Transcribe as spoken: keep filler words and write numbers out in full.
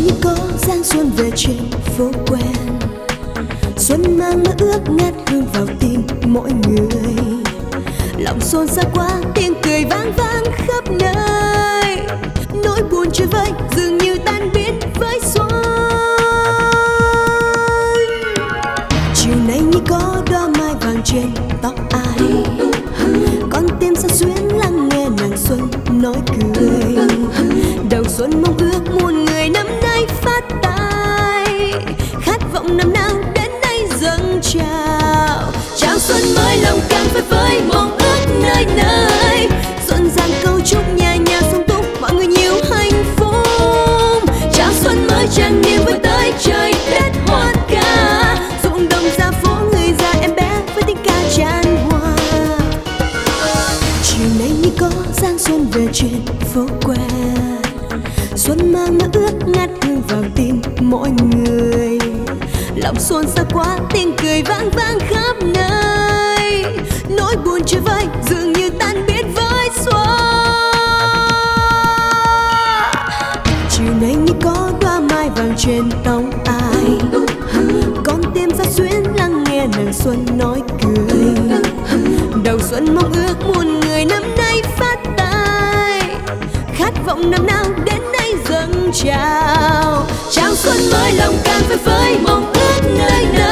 như có giang xuân về trên phố quen. Xuân mang mơ ước ngát hương vào tim mỗi người. Lòng xôn xao quá tiếng cười vang vang khắp nơi. Nỗi buồn chơi vơi dường như tan biến với xuân. Chiều nay như có đóa mai vàng trên tóc ai. Con tim sao xuyến lắng nghe nàng xuân nói cười. Đầu xuân mong ước muôn người năm nay phát tài. Khát vọng năm nào đến đây dâng trào. Chào xuân mới lòng càng phơi phới mong ước nơi nơi. Xuân giang câu chúc nhà nhà sung túc mọi người nhiều hạnh phúc. Chào xuân mới trang nghiêm với tới trời đất hoa ca. Ruộng đồng ra phố người già em bé với tiếng ca tràn hòa. Chiều nay như có giang xuân về trên phố quen. Xuân mang mơ ước ngát hương vào tim mỗi người. Lòng xôn xao quá tiếng cười vang vang khắp nơi. Nỗi buồn chơi vơi dường như tan biến với xuân. Chiều nay như có đóa mai vàng trên tóc ai. Con tim sao xuyến lắng nghe nàng xuân nói cười. Đầu xuân mong ước muôn người năm nay phát tài. Khát vọng năm nào đến đây dâng trào. Chào xuân mới lòng càng phơi phới mong ước nơi nơi.